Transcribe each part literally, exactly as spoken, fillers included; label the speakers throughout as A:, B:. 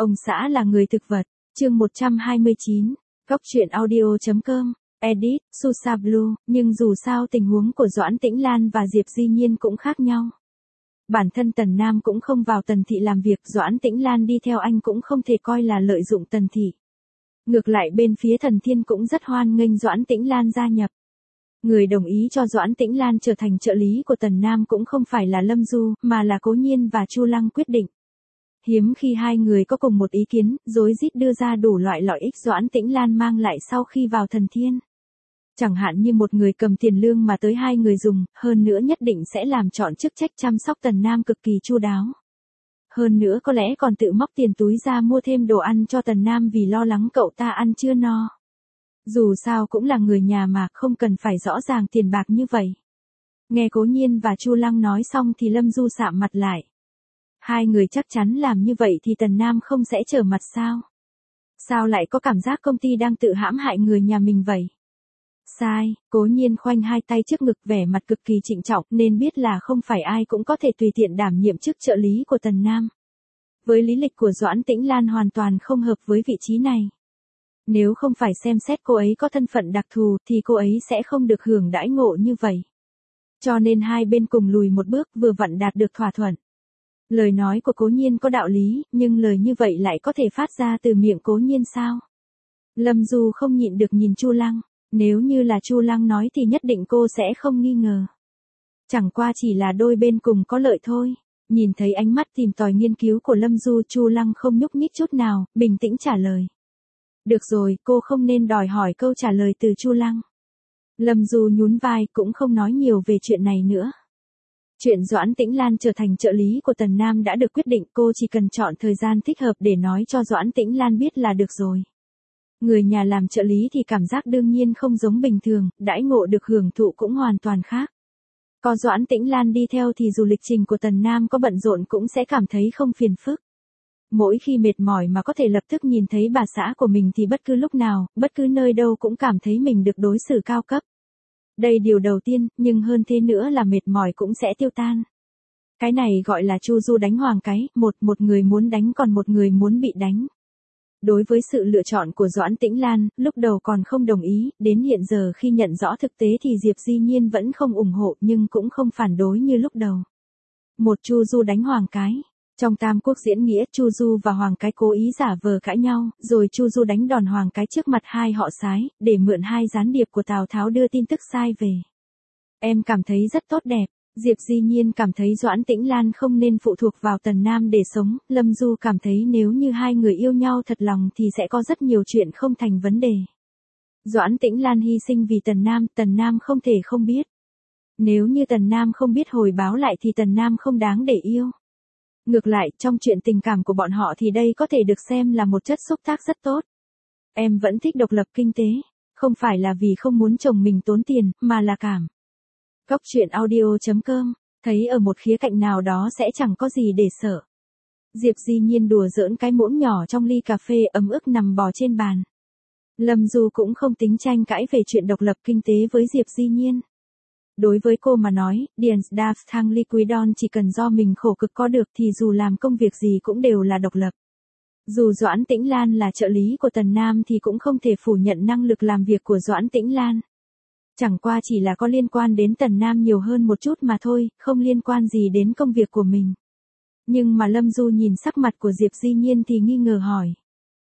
A: Ông xã là người thực vật, chương một trăm hai mươi chín, Cóc truyện audio chấm com, edit, Susa Blue, nhưng dù sao tình huống của Doãn Tĩnh Lan và Diệp Di Nhiên cũng khác nhau. Bản thân Tần Nam cũng không vào Tần Thị làm việc, Doãn Tĩnh Lan đi theo anh cũng không thể coi là lợi dụng Tần Thị. Ngược lại bên phía Thần Thiên cũng rất hoan nghênh Doãn Tĩnh Lan gia nhập. Người đồng ý cho Doãn Tĩnh Lan trở thành trợ lý của Tần Nam cũng không phải là Lâm Du, mà là Cố Nhiên và Chu Lăng quyết định. Hiếm khi hai người có cùng một ý kiến, rối rít đưa ra đủ loại lợi ích Doãn Tĩnh Lan mang lại sau khi vào Thần Thiên. Chẳng hạn như một người cầm tiền lương mà tới hai người dùng, hơn nữa nhất định sẽ làm chọn chức trách chăm sóc Tần Nam cực kỳ chu đáo. Hơn nữa có lẽ còn tự móc tiền túi ra mua thêm đồ ăn cho Tần Nam vì lo lắng cậu ta ăn chưa no. Dù sao cũng là người nhà mà không cần phải rõ ràng tiền bạc như vậy. Nghe Cố Nhiên và Chu Lăng nói xong thì Lâm Du sạm mặt lại. Hai người chắc chắn làm như vậy thì Tần Nam không sẽ trở mặt sao? Sao lại có cảm giác công ty đang tự hãm hại người nhà mình vậy? Sai, Cố Nhiên khoanh hai tay trước ngực vẻ mặt cực kỳ trịnh trọng nên biết là không phải ai cũng có thể tùy tiện đảm nhiệm chức trợ lý của Tần Nam. Với lý lịch của Doãn Tĩnh Lan hoàn toàn không hợp với vị trí này. Nếu không phải xem xét cô ấy có thân phận đặc thù thì cô ấy sẽ không được hưởng đãi ngộ như vậy. Cho nên hai bên cùng lùi một bước vừa vặn đạt được thỏa thuận. Lời nói của Cố Nhiên có đạo lý, nhưng lời như vậy lại có thể phát ra từ miệng Cố Nhiên sao? Lâm Du không nhịn được nhìn Chu Lăng, nếu như là Chu Lăng nói thì nhất định cô sẽ không nghi ngờ. Chẳng qua chỉ là đôi bên cùng có lợi thôi. Nhìn thấy ánh mắt tìm tòi nghiên cứu của Lâm Du, Chu Lăng không nhúc nhích chút nào, bình tĩnh trả lời. Được rồi, cô không nên đòi hỏi câu trả lời từ Chu Lăng. Lâm Du nhún vai cũng không nói nhiều về chuyện này nữa. Chuyện Doãn Tĩnh Lan trở thành trợ lý của Tần Nam đã được quyết định, cô chỉ cần chọn thời gian thích hợp để nói cho Doãn Tĩnh Lan biết là được rồi. Người nhà làm trợ lý thì cảm giác đương nhiên không giống bình thường, đãi ngộ được hưởng thụ cũng hoàn toàn khác. Có Doãn Tĩnh Lan đi theo thì dù lịch trình của Tần Nam có bận rộn cũng sẽ cảm thấy không phiền phức. Mỗi khi mệt mỏi mà có thể lập tức nhìn thấy bà xã của mình thì bất cứ lúc nào, bất cứ nơi đâu cũng cảm thấy mình được đối xử cao cấp. Đây điều đầu tiên, nhưng hơn thế nữa là mệt mỏi cũng sẽ tiêu tan. Cái này gọi là chu du đánh hoàng cái, một một người muốn đánh còn một người muốn bị đánh. Đối với sự lựa chọn của Doãn Tĩnh Lan, lúc đầu còn không đồng ý, đến hiện giờ khi nhận rõ thực tế thì Diệp Di Nhiên vẫn không ủng hộ nhưng cũng không phản đối như lúc đầu. Một chu du đánh hoàng cái. Trong Tam Quốc diễn nghĩa, Chu Du và Hoàng Cái cố ý giả vờ cãi nhau, rồi Chu Du đánh đòn Hoàng Cái trước mặt hai họ Sái, để mượn hai gián điệp của Tào Tháo đưa tin tức sai về. Em cảm thấy rất tốt đẹp. Diệp Di Nhiên cảm thấy Doãn Tĩnh Lan không nên phụ thuộc vào Tần Nam để sống, Lâm Du cảm thấy nếu như hai người yêu nhau thật lòng thì sẽ có rất nhiều chuyện không thành vấn đề. Doãn Tĩnh Lan hy sinh vì Tần Nam, Tần Nam không thể không biết. Nếu như Tần Nam không biết hồi báo lại thì Tần Nam không đáng để yêu. Ngược lại, trong chuyện tình cảm của bọn họ thì đây có thể được xem là một chất xúc tác rất tốt. Em vẫn thích độc lập kinh tế, không phải là vì không muốn chồng mình tốn tiền, mà là cảm. Cóc truyện audio chấm com, thấy ở một khía cạnh nào đó sẽ chẳng có gì để sợ. Diệp Di Nhiên đùa giỡn cái muỗng nhỏ trong ly cà phê ấm ức nằm bò trên bàn. Lâm Du cũng không tính tranh cãi về chuyện độc lập kinh tế với Diệp Di Nhiên. Đối với cô mà nói, Điền Đạp Thang Liquidon chỉ cần do mình khổ cực có được thì dù làm công việc gì cũng đều là độc lập. Dù Doãn Tĩnh Lan là trợ lý của Tần Nam thì cũng không thể phủ nhận năng lực làm việc của Doãn Tĩnh Lan. Chẳng qua chỉ là có liên quan đến Tần Nam nhiều hơn một chút mà thôi, không liên quan gì đến công việc của mình. Nhưng mà Lâm Du nhìn sắc mặt của Diệp Di Nhiên thì nghi ngờ hỏi.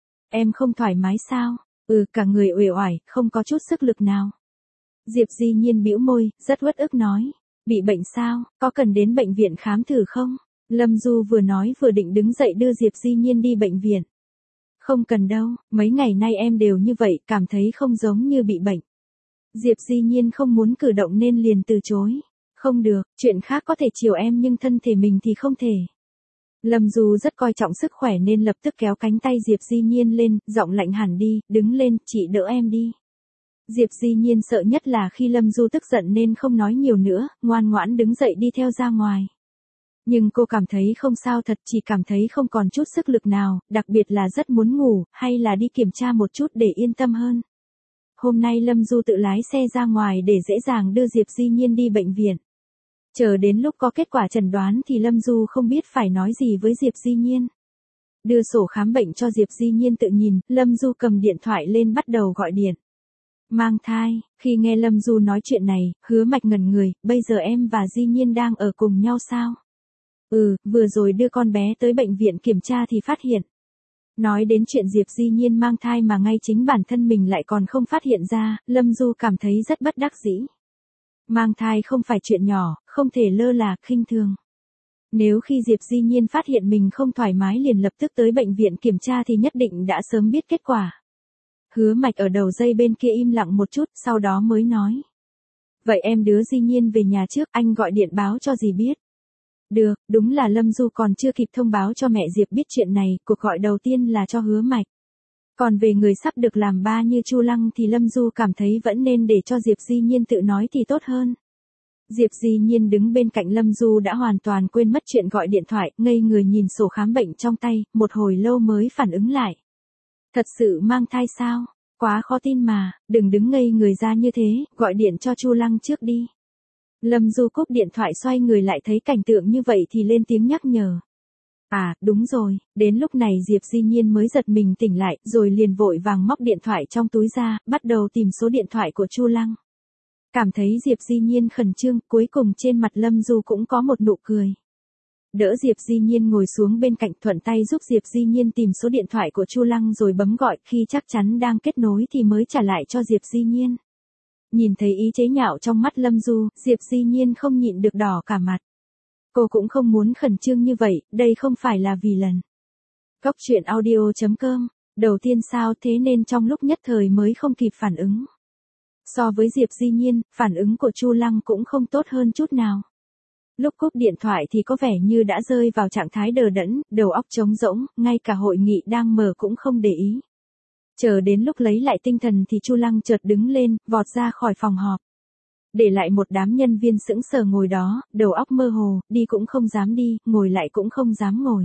A: Em không thoải mái sao? Ừ, cả người uể oải, không có chút sức lực nào. Diệp Di Nhiên bĩu môi, rất uất ức nói. Bị bệnh sao, có cần đến bệnh viện khám thử không? Lâm Du vừa nói vừa định đứng dậy đưa Diệp Di Nhiên đi bệnh viện. Không cần đâu, mấy ngày nay em đều như vậy, cảm thấy không giống như bị bệnh. Diệp Di Nhiên không muốn cử động nên liền từ chối. Không được, chuyện khác có thể chiều em nhưng thân thể mình thì không thể. Lâm Du rất coi trọng sức khỏe nên lập tức kéo cánh tay Diệp Di Nhiên lên, giọng lạnh hẳn đi, đứng lên, chị đỡ em đi. Diệp Di Nhiên sợ nhất là khi Lâm Du tức giận nên không nói nhiều nữa, ngoan ngoãn đứng dậy đi theo ra ngoài. Nhưng cô cảm thấy không sao thật, chỉ cảm thấy không còn chút sức lực nào, đặc biệt là rất muốn ngủ, hay là đi kiểm tra một chút để yên tâm hơn. Hôm nay Lâm Du tự lái xe ra ngoài để dễ dàng đưa Diệp Di Nhiên đi bệnh viện. Chờ đến lúc có kết quả chẩn đoán thì Lâm Du không biết phải nói gì với Diệp Di Nhiên. Đưa sổ khám bệnh cho Diệp Di Nhiên tự nhìn, Lâm Du cầm điện thoại lên bắt đầu gọi điện. Mang thai, khi nghe Lâm Du nói chuyện này, Hứa Mạch ngẩn người, bây giờ em và Di Nhiên đang ở cùng nhau sao? Ừ, vừa rồi đưa con bé tới bệnh viện kiểm tra thì phát hiện. Nói đến chuyện Diệp Di Nhiên mang thai mà ngay chính bản thân mình lại còn không phát hiện ra, Lâm Du cảm thấy rất bất đắc dĩ. Mang thai không phải chuyện nhỏ, không thể lơ là, khinh thường. Nếu khi Diệp Di Nhiên phát hiện mình không thoải mái liền lập tức tới bệnh viện kiểm tra thì nhất định đã sớm biết kết quả. Hứa Mạch ở đầu dây bên kia im lặng một chút, sau đó mới nói. Vậy em đưa Di Nhiên về nhà trước, anh gọi điện báo cho dì biết. Được, đúng là Lâm Du còn chưa kịp thông báo cho mẹ Diệp biết chuyện này, cuộc gọi đầu tiên là cho Hứa Mạch. Còn về người sắp được làm ba như Chu Lăng thì Lâm Du cảm thấy vẫn nên để cho Diệp Di Nhiên tự nói thì tốt hơn. Diệp Di Nhiên đứng bên cạnh Lâm Du đã hoàn toàn quên mất chuyện gọi điện thoại, ngây người nhìn sổ khám bệnh trong tay, một hồi lâu mới phản ứng lại. Thật sự mang thai sao? Quá khó tin mà, đừng đứng ngây người ra như thế, gọi điện cho Chu Lăng trước đi. Lâm Du cúp điện thoại xoay người lại thấy cảnh tượng như vậy thì lên tiếng nhắc nhở. À, đúng rồi, đến lúc này Diệp Di Nhiên mới giật mình tỉnh lại, rồi liền vội vàng móc điện thoại trong túi ra, bắt đầu tìm số điện thoại của Chu Lăng. Cảm thấy Diệp Di Nhiên khẩn trương, cuối cùng trên mặt Lâm Du cũng có một nụ cười. Đỡ Diệp Di Nhiên ngồi xuống bên cạnh, thuận tay giúp Diệp Di Nhiên tìm số điện thoại của Chu Lăng rồi bấm gọi, khi chắc chắn đang kết nối thì mới trả lại cho Diệp Di Nhiên. Nhìn thấy ý chế nhạo trong mắt Lâm Du, Diệp Di Nhiên không nhịn được đỏ cả mặt. Cô cũng không muốn khẩn trương như vậy, đây không phải là vì lần. Góc truyện audio chấm com, đầu tiên sao thế nên trong lúc nhất thời mới không kịp phản ứng. So với Diệp Di Nhiên, phản ứng của Chu Lăng cũng không tốt hơn chút nào. Lúc cúp điện thoại thì có vẻ như đã rơi vào trạng thái đờ đẫn, đầu óc trống rỗng, ngay cả hội nghị đang mở cũng không để ý. Chờ đến lúc lấy lại tinh thần thì Chu Lăng chợt đứng lên, vọt ra khỏi phòng họp. Để lại một đám nhân viên sững sờ ngồi đó, đầu óc mơ hồ, đi cũng không dám đi, ngồi lại cũng không dám ngồi.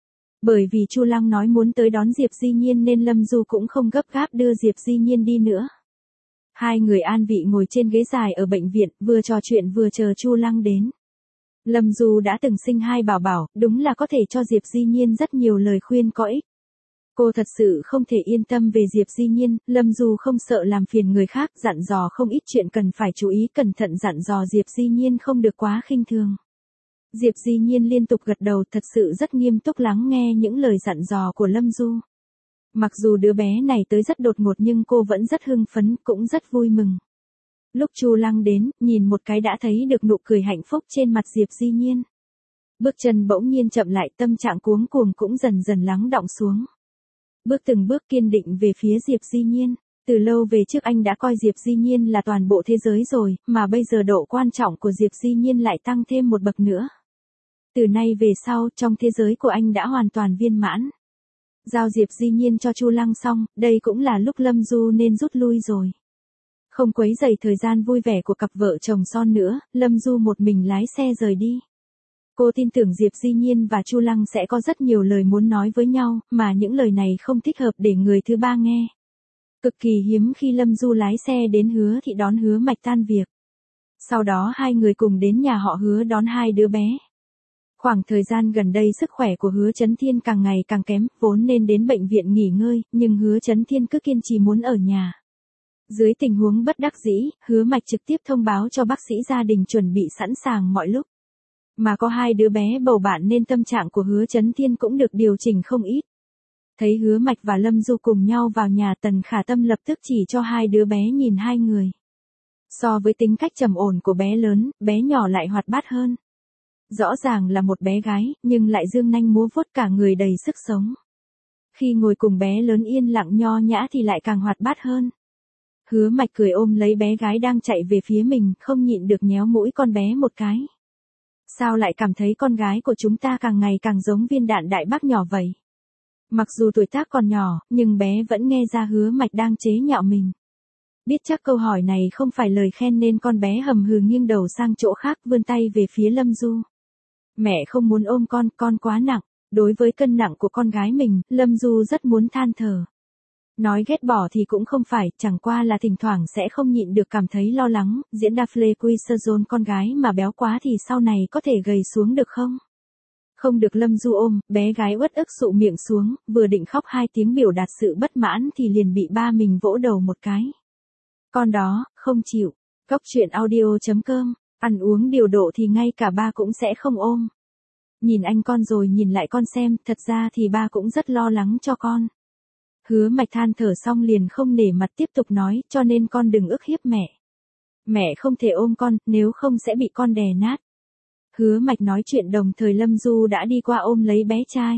A: Bởi vì Chu Lăng nói muốn tới đón Diệp Di Nhiên nên Lâm Du cũng không gấp gáp đưa Diệp Di Nhiên đi nữa. Hai người an vị ngồi trên ghế dài ở bệnh viện, vừa trò chuyện vừa chờ Chu Lăng đến. Lâm Du đã từng sinh hai bảo bảo, đúng là có thể cho Diệp Di Nhiên rất nhiều lời khuyên có ích. Cô thật sự không thể yên tâm về Diệp Di Nhiên, Lâm Du không sợ làm phiền người khác, dặn dò không ít chuyện cần phải chú ý, cẩn thận dặn dò Diệp Di Nhiên không được quá khinh thường. Diệp Di Nhiên liên tục gật đầu, thật sự rất nghiêm túc lắng nghe những lời dặn dò của Lâm Du. Mặc dù đứa bé này tới rất đột ngột nhưng cô vẫn rất hưng phấn, cũng rất vui mừng. Lúc Chu Lăng đến, nhìn một cái đã thấy được nụ cười hạnh phúc trên mặt Diệp Di Nhiên. Bước chân bỗng nhiên chậm lại, tâm trạng cuống cuồng cũng dần dần lắng đọng xuống. Bước từng bước kiên định về phía Diệp Di Nhiên. Từ lâu về trước anh đã coi Diệp Di Nhiên là toàn bộ thế giới rồi, mà bây giờ độ quan trọng của Diệp Di Nhiên lại tăng thêm một bậc nữa. Từ nay về sau, trong thế giới của anh đã hoàn toàn viên mãn. Giao Diệp Di Nhiên cho Chu Lăng xong, đây cũng là lúc Lâm Du nên rút lui rồi. Không quấy rầy thời gian vui vẻ của cặp vợ chồng son nữa, Lâm Du một mình lái xe rời đi. Cô tin tưởng Diệp Di Nhiên và Chu Lăng sẽ có rất nhiều lời muốn nói với nhau, mà những lời này không thích hợp để người thứ ba nghe. Cực kỳ hiếm khi Lâm Du lái xe đến Hứa Thị đón Hứa Mạch tan việc. Sau đó hai người cùng đến nhà họ Hứa đón hai đứa bé. Khoảng thời gian gần đây sức khỏe của Hứa Chấn Thiên càng ngày càng kém, vốn nên đến bệnh viện nghỉ ngơi, nhưng Hứa Chấn Thiên cứ kiên trì muốn ở nhà. Dưới tình huống bất đắc dĩ, Hứa Mạch trực tiếp thông báo cho bác sĩ gia đình chuẩn bị sẵn sàng mọi lúc. Mà có hai đứa bé bầu bạn nên tâm trạng của Hứa Chấn Thiên cũng được điều chỉnh không ít. Thấy Hứa Mạch và Lâm Du cùng nhau vào nhà, Tần Khả Tâm lập tức chỉ cho hai đứa bé nhìn hai người. So với tính cách trầm ổn của bé lớn, bé nhỏ lại hoạt bát hơn. Rõ ràng là một bé gái, nhưng lại dương nanh múa vuốt, cả người đầy sức sống. Khi ngồi cùng bé lớn yên lặng nho nhã thì lại càng hoạt bát hơn. Hứa Mạch cười ôm lấy bé gái đang chạy về phía mình, không nhịn được nhéo mũi con bé một cái. Sao lại cảm thấy con gái của chúng ta càng ngày càng giống viên đạn đại bác nhỏ vậy? Mặc dù tuổi tác còn nhỏ, nhưng bé vẫn nghe ra Hứa Mạch đang chế nhạo mình. Biết chắc câu hỏi này không phải lời khen nên con bé hầm hừ nghiêng đầu sang chỗ khác, vươn tay về phía Lâm Du. Mẹ không muốn ôm con, con quá nặng. Đối với cân nặng của con gái mình, Lâm Du rất muốn than thở. Nói ghét bỏ thì cũng không phải, chẳng qua là thỉnh thoảng sẽ không nhịn được cảm thấy lo lắng, diễn Daphne Quisserson con gái mà béo quá thì sau này có thể gầy xuống được không? Không được Lâm Du ôm, bé gái uất ức sụ miệng xuống, vừa định khóc hai tiếng biểu đạt sự bất mãn thì liền bị ba mình vỗ đầu một cái. Con đó, không chịu. Cóc truyện audio chấm com, ăn uống điều độ thì ngay cả ba cũng sẽ không ôm. Nhìn anh con rồi nhìn lại con xem, thật ra thì ba cũng rất lo lắng cho con. Hứa Mạch than thở xong liền không nể mặt tiếp tục nói, cho nên con đừng ức hiếp mẹ. Mẹ không thể ôm con, nếu không sẽ bị con đè nát. Hứa Mạch nói chuyện đồng thời Lâm Du đã đi qua ôm lấy bé trai.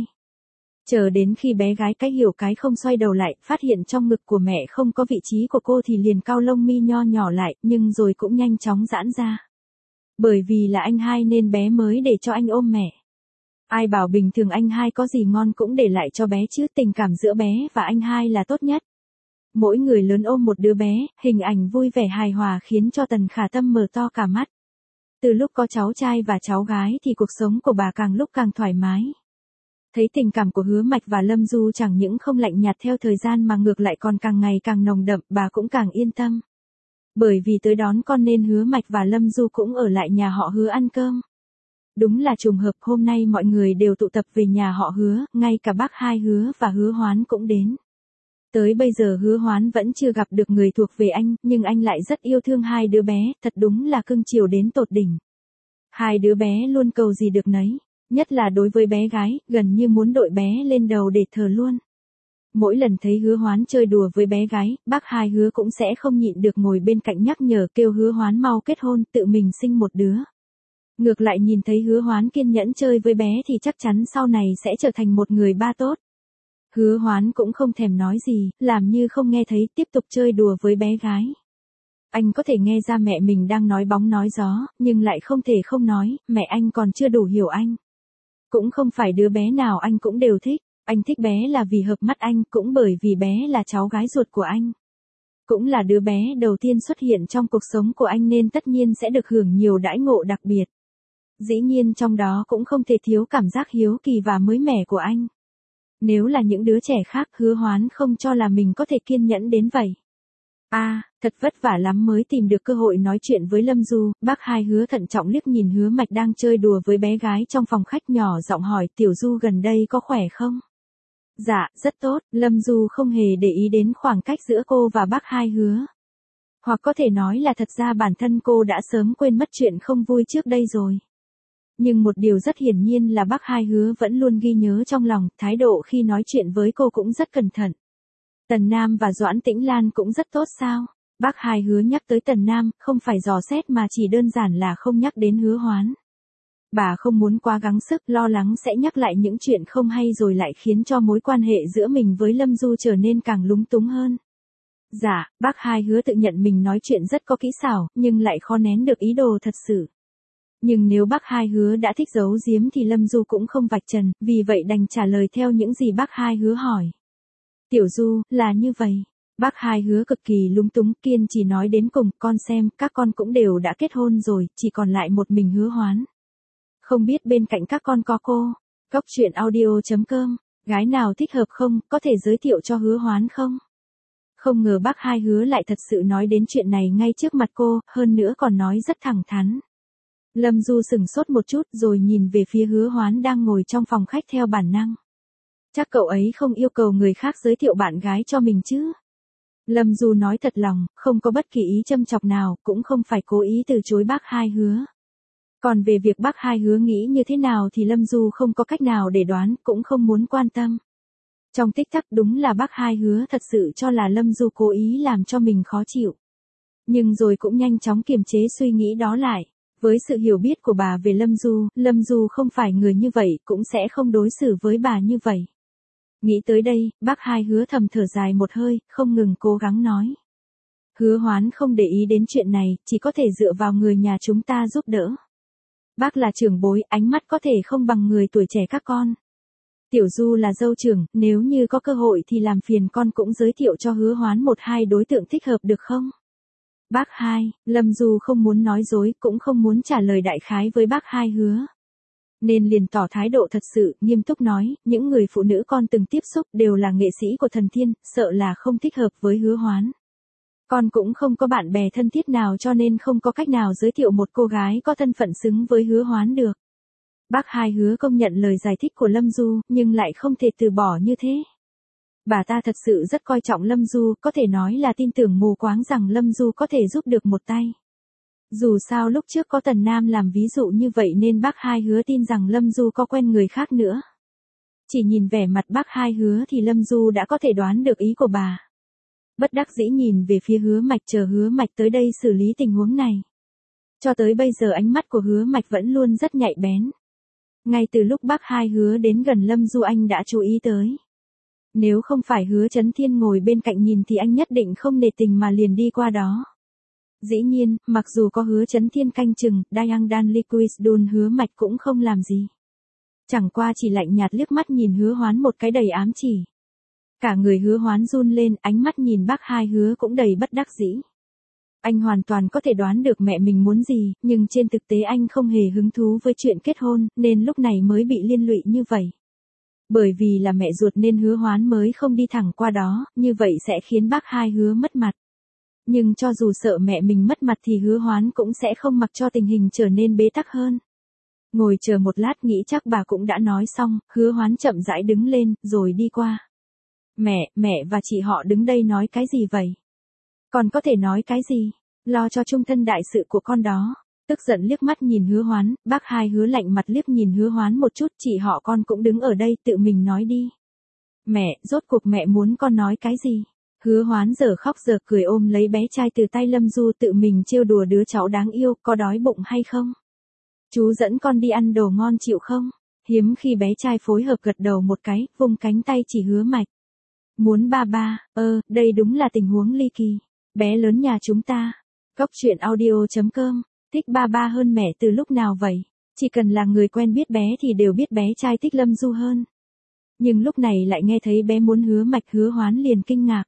A: Chờ đến khi bé gái cái hiểu cái không xoay đầu lại, phát hiện trong ngực của mẹ không có vị trí của cô thì liền cau lông mi nho nhỏ lại, nhưng rồi cũng nhanh chóng giãn ra. Bởi vì là anh hai nên bé mới để cho anh ôm mẹ. Ai bảo bình thường anh hai có gì ngon cũng để lại cho bé chứ, tình cảm giữa bé và anh hai là tốt nhất. Mỗi người lớn ôm một đứa bé, hình ảnh vui vẻ hài hòa khiến cho Tần Khả Tâm mở to cả mắt. Từ lúc có cháu trai và cháu gái thì cuộc sống của bà càng lúc càng thoải mái. Thấy tình cảm của Hứa Mạch và Lâm Du chẳng những không lạnh nhạt theo thời gian mà ngược lại còn càng ngày càng nồng đậm, bà cũng càng yên tâm. Bởi vì tới đón con nên Hứa Mạch và Lâm Du cũng ở lại nhà họ Hứa ăn cơm. Đúng là trùng hợp, hôm nay mọi người đều tụ tập về nhà họ Hứa, ngay cả bác hai Hứa và Hứa Hoán cũng đến. Tới bây giờ Hứa Hoán vẫn chưa gặp được người thuộc về anh, nhưng anh lại rất yêu thương hai đứa bé, thật đúng là cưng chiều đến tột đỉnh. Hai đứa bé luôn cầu gì được nấy, nhất là đối với bé gái, gần như muốn đội bé lên đầu để thờ luôn. Mỗi lần thấy Hứa Hoán chơi đùa với bé gái, bác hai Hứa cũng sẽ không nhịn được ngồi bên cạnh nhắc nhở kêu Hứa Hoán mau kết hôn, tự mình sinh một đứa. Ngược lại nhìn thấy Hứa Hoán kiên nhẫn chơi với bé thì chắc chắn sau này sẽ trở thành một người ba tốt. Hứa Hoán cũng không thèm nói gì, làm như không nghe thấy, tiếp tục chơi đùa với bé gái. Anh có thể nghe ra mẹ mình đang nói bóng nói gió, nhưng lại không thể không nói, mẹ anh còn chưa đủ hiểu anh. Cũng không phải đứa bé nào anh cũng đều thích, anh thích bé là vì hợp mắt anh, cũng bởi vì bé là cháu gái ruột của anh. Cũng là đứa bé đầu tiên xuất hiện trong cuộc sống của anh nên tất nhiên sẽ được hưởng nhiều đãi ngộ đặc biệt. Dĩ nhiên trong đó cũng không thể thiếu cảm giác hiếu kỳ và mới mẻ của anh. Nếu là những đứa trẻ khác, Hứa Hoán không cho là mình có thể kiên nhẫn đến vậy. A, à, thật vất vả lắm mới tìm được cơ hội nói chuyện với Lâm Du, bác hai Hứa thận trọng liếc nhìn Hứa Mạch đang chơi đùa với bé gái trong phòng khách, nhỏ giọng hỏi Tiểu Du gần đây có khỏe không? Dạ, rất tốt, Lâm Du không hề để ý đến khoảng cách giữa cô và bác hai Hứa. Hoặc có thể nói là thật ra bản thân cô đã sớm quên mất chuyện không vui trước đây rồi. Nhưng một điều rất hiển nhiên là bác hai Hứa vẫn luôn ghi nhớ trong lòng, thái độ khi nói chuyện với cô cũng rất cẩn thận. Tần Nam và Doãn Tĩnh Lan cũng rất tốt sao? Bác hai Hứa nhắc tới Tần Nam, không phải dò xét mà chỉ đơn giản là không nhắc đến Hứa Hoán. Bà không muốn quá gắng sức, lo lắng sẽ nhắc lại những chuyện không hay rồi lại khiến cho mối quan hệ giữa mình với Lâm Du trở nên càng lúng túng hơn. Dạ, bác hai Hứa tự nhận mình nói chuyện rất có kỹ xảo, nhưng lại khó nén được ý đồ thật sự. Nhưng nếu bác hai Hứa đã thích giấu giếm thì Lâm Du cũng không vạch trần, vì vậy đành trả lời theo những gì bác hai Hứa hỏi. Tiểu Du, là như vậy. Bác hai Hứa cực kỳ lúng túng, kiên chỉ nói đến cùng, con xem, các con cũng đều đã kết hôn rồi, chỉ còn lại một mình Hứa Hoán. Không biết bên cạnh các con có cô. Cóc truyện audio chấm com, gái nào thích hợp không, có thể giới thiệu cho Hứa Hoán không? Không ngờ bác hai Hứa lại thật sự nói đến chuyện này ngay trước mặt cô, hơn nữa còn nói rất thẳng thắn. Lâm Du sửng sốt một chút rồi nhìn về phía Hứa Hoán đang ngồi trong phòng khách theo bản năng. Chắc cậu ấy không yêu cầu người khác giới thiệu bạn gái cho mình chứ? Lâm Du nói thật lòng, không có bất kỳ ý châm chọc nào, cũng không phải cố ý từ chối bác hai Hứa. Còn về việc bác hai Hứa nghĩ như thế nào thì Lâm Du không có cách nào để đoán, cũng không muốn quan tâm. Trong tích tắc đúng là bác hai Hứa thật sự cho là Lâm Du cố ý làm cho mình khó chịu. Nhưng rồi cũng nhanh chóng kiềm chế suy nghĩ đó lại. Với sự hiểu biết của bà về Lâm Du, Lâm Du không phải người như vậy, cũng sẽ không đối xử với bà như vậy. Nghĩ tới đây, bác hai Hứa thầm thở dài một hơi, không ngừng cố gắng nói. Hứa Hoán không để ý đến chuyện này, chỉ có thể dựa vào người nhà chúng ta giúp đỡ. Bác là trưởng bối, ánh mắt có thể không bằng người tuổi trẻ các con. Tiểu Du là dâu trưởng, nếu như có cơ hội thì làm phiền con cũng giới thiệu cho Hứa Hoán một hai đối tượng thích hợp được không? Bác hai, Lâm Du không muốn nói dối, cũng không muốn trả lời đại khái với bác hai Hứa. Nên liền tỏ thái độ thật sự, nghiêm túc nói, những người phụ nữ con từng tiếp xúc đều là nghệ sĩ của thần thiên, sợ là không thích hợp với Hứa Hoán. Con cũng không có bạn bè thân thiết nào cho nên không có cách nào giới thiệu một cô gái có thân phận xứng với Hứa Hoán được. Bác Hai hứa công nhận lời giải thích của Lâm Du, nhưng lại không thể từ bỏ như thế. Bà ta thật sự rất coi trọng Lâm Du, có thể nói là tin tưởng mù quáng rằng Lâm Du có thể giúp được một tay. Dù sao lúc trước có Tần Nam làm ví dụ như vậy nên bác Hai hứa tin rằng Lâm Du có quen người khác nữa. Chỉ nhìn vẻ mặt bác Hai hứa thì Lâm Du đã có thể đoán được ý của bà. Bất đắc dĩ nhìn về phía Hứa Mạch chờ Hứa Mạch tới đây xử lý tình huống này. Cho tới bây giờ ánh mắt của Hứa Mạch vẫn luôn rất nhạy bén. Ngay từ lúc bác Hai hứa đến gần Lâm Du anh đã chú ý tới. Nếu không phải Hứa Chấn Thiên ngồi bên cạnh nhìn thì anh nhất định không nể tình mà liền đi qua đó. Dĩ nhiên, mặc dù có Hứa Chấn Thiên canh chừng, Dayang Dan Liquisdun Hứa Mạch cũng không làm gì. Chẳng qua chỉ lạnh nhạt liếc mắt nhìn Hứa Hoán một cái đầy ám chỉ. Cả người Hứa Hoán run lên, ánh mắt nhìn bác Hai hứa cũng đầy bất đắc dĩ. Anh hoàn toàn có thể đoán được mẹ mình muốn gì, nhưng trên thực tế anh không hề hứng thú với chuyện kết hôn, nên lúc này mới bị liên lụy như vậy. Bởi vì là mẹ ruột nên Hứa Hoán mới không đi thẳng qua đó, như vậy sẽ khiến bác Hai hứa mất mặt. Nhưng cho dù sợ mẹ mình mất mặt thì Hứa Hoán cũng sẽ không mặc cho tình hình trở nên bế tắc hơn. Ngồi chờ một lát nghĩ chắc bà cũng đã nói xong, Hứa Hoán chậm rãi đứng lên, rồi đi qua. Mẹ, mẹ và chị họ đứng đây nói cái gì vậy? Còn có thể nói cái gì? Lo cho chung thân đại sự của con đó. Tức giận liếc mắt nhìn Hứa Hoán, bác Hai hứa lạnh mặt liếc nhìn Hứa Hoán một chút, chị họ con cũng đứng ở đây, tự mình nói đi. Mẹ, rốt cuộc mẹ muốn con nói cái gì? Hứa Hoán giờ khóc giờ cười ôm lấy bé trai từ tay Lâm Du tự mình trêu đùa đứa cháu đáng yêu, có đói bụng hay không? Chú dẫn con đi ăn đồ ngon chịu không? Hiếm khi bé trai phối hợp gật đầu một cái, vung cánh tay chỉ Hứa Mạch. Muốn ba ba, ơ, đây đúng là tình huống ly kỳ. Bé lớn nhà chúng ta. Cốc truyện audio chấm com, thích ba ba hơn mẹ từ lúc nào vậy? Chỉ cần là người quen biết bé thì đều biết bé trai thích Lâm Du hơn. Nhưng lúc này lại nghe thấy bé muốn Hứa Mạch, Hứa Hoán liền kinh ngạc.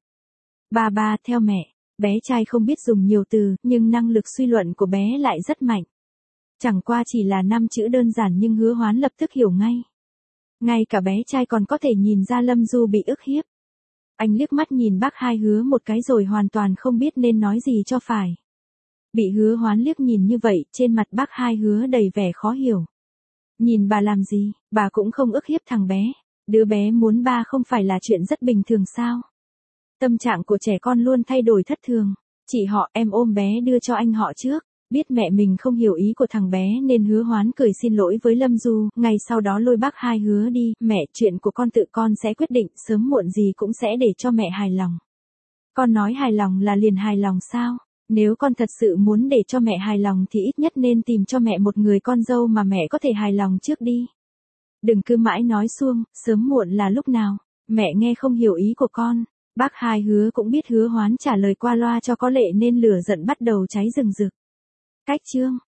A: Ba ba, theo mẹ. Bé trai không biết dùng nhiều từ, nhưng năng lực suy luận của bé lại rất mạnh. Chẳng qua chỉ là năm chữ đơn giản nhưng Hứa Hoán lập tức hiểu ngay. Ngay cả bé trai còn có thể nhìn ra Lâm Du bị ức hiếp. Anh liếc mắt nhìn bác Hai hứa một cái rồi hoàn toàn không biết nên nói gì cho phải. Bị Hứa Hoán liếc nhìn như vậy, trên mặt bác Hai hứa đầy vẻ khó hiểu. Nhìn bà làm gì, bà cũng không ức hiếp thằng bé. Đứa bé muốn ba không phải là chuyện rất bình thường sao? Tâm trạng của trẻ con luôn thay đổi thất thường. Chị họ, em ôm bé đưa cho anh họ trước. Biết mẹ mình không hiểu ý của thằng bé nên Hứa Hoán cười xin lỗi với Lâm Du, ngày sau đó lôi bác Hai hứa đi, mẹ, chuyện của con tự con sẽ quyết định, sớm muộn gì cũng sẽ để cho mẹ hài lòng. Con nói hài lòng là liền hài lòng sao? Nếu con thật sự muốn để cho mẹ hài lòng thì ít nhất nên tìm cho mẹ một người con dâu mà mẹ có thể hài lòng trước đi. Đừng cứ mãi nói suông, sớm muộn là lúc nào, mẹ nghe không hiểu ý của con. Bác Hai hứa cũng biết Hứa Hoán trả lời qua loa cho có lệ nên lửa giận bắt đầu cháy rừng rực. Cách chương